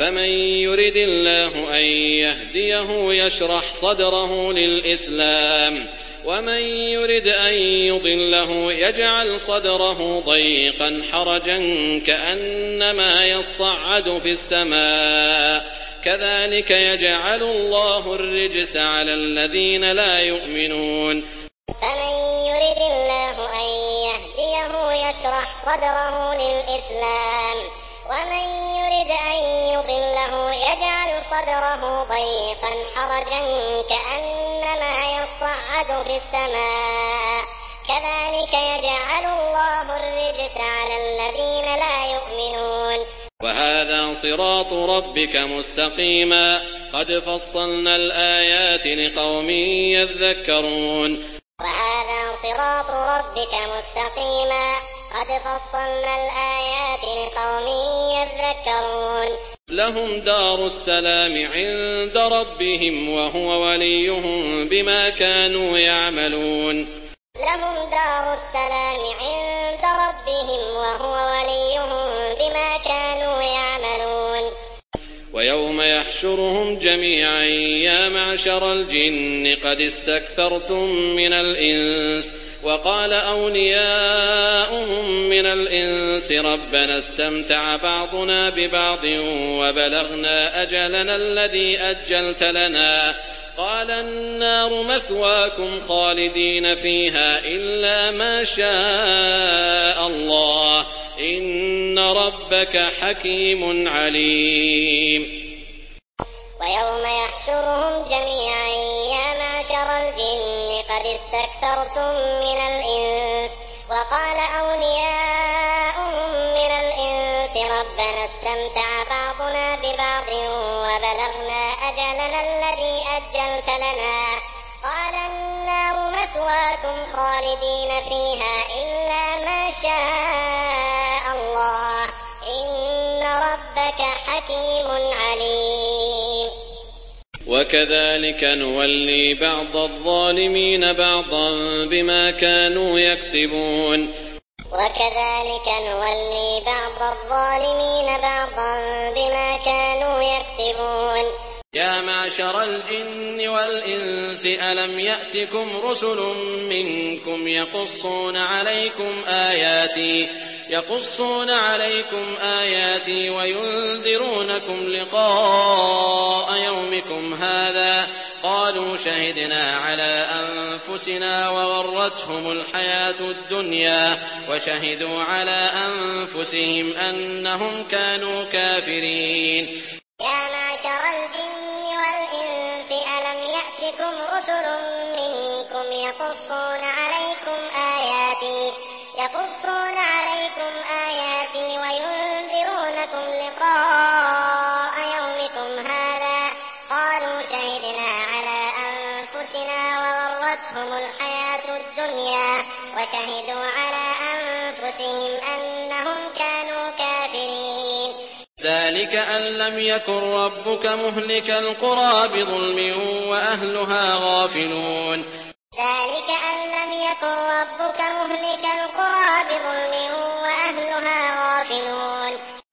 فمن يرد الله أن يهديه يشرح صدره للإسلام ومن يرد أن يضله يجعل صدره ضيقا حرجا كأنما يصعد في السماء كذلك يجعل الله الرجس على الذين لا يؤمنون. فمن يرد الله أن يهديه يشرح صدره للإسلام ومن يرد أن يضله يجعل صدره ضيقا حرجا كأنما يصعد في السماء كذلك يجعل الله الرجس على الذين لا يؤمنون. وهذا صراط ربك مستقيما قد فصلنا الآيات لقوم يذكرون. وهذا صراط ربك مستقيما قد فصلنا الآيات لقوم يذكرون. لهم دار السلام عند ربهم وهو وليهم بما كانوا يعملون. لهم دار السلام عند ربهم وهو وليهم بما كانوا يعملون. ويوم يحشرهم جميعا يا معشر الجن قد استكثرتم من الإنس وقال أولياؤهم من الإنس ربنا استمتع بعضنا ببعض وبلغنا أجلنا الذي أجلت لنا قال النار مثواكم خالدين فيها إلا ما شاء الله إن ربك حكيم عليم. ويوم يحشرهم جميعا يا معشر الجن قد استكثرتم من الإنس وقال أولياؤهم من الإنس ربنا استمتع بعضنا ببعض وبلغنا أجلنا الذي أجلت لنا قال النار مثواكم خالدين فيها إلا ما شاء الله إن ربك حكيم عليم. وكذلك نولي بعض الظالمين بعضا بما كانوا يكسبون. وكذلك نولي بعض الظالمين بعضا بما كانوا يكسبون. يا معشر الجن والإنس ألم يأتكم رسل منكم يقصون عليكم آياتي وينذرونكم لقاء يومكم هذا قالوا شهدنا على أنفسنا وغرتهم الحياة الدنيا وشهدوا على أنفسهم أنهم كانوا كافرين. يا معشر الجن والإنس ألم يأتكم رسل منكم يقصون عليكم آياتي وينذرونكم لقاء يومكم هذا قالوا شهدنا على أنفسنا وغرتهم الحياة الدنيا وشهدوا على أنفسهم أنهم كانوا كافرين. ذلك أن لم يكن ربك مهلك القرى بظلم وأهلها غافلون. ذلك أن لم يكن ربك مهلك القرى بظلم وأهلها غافلون.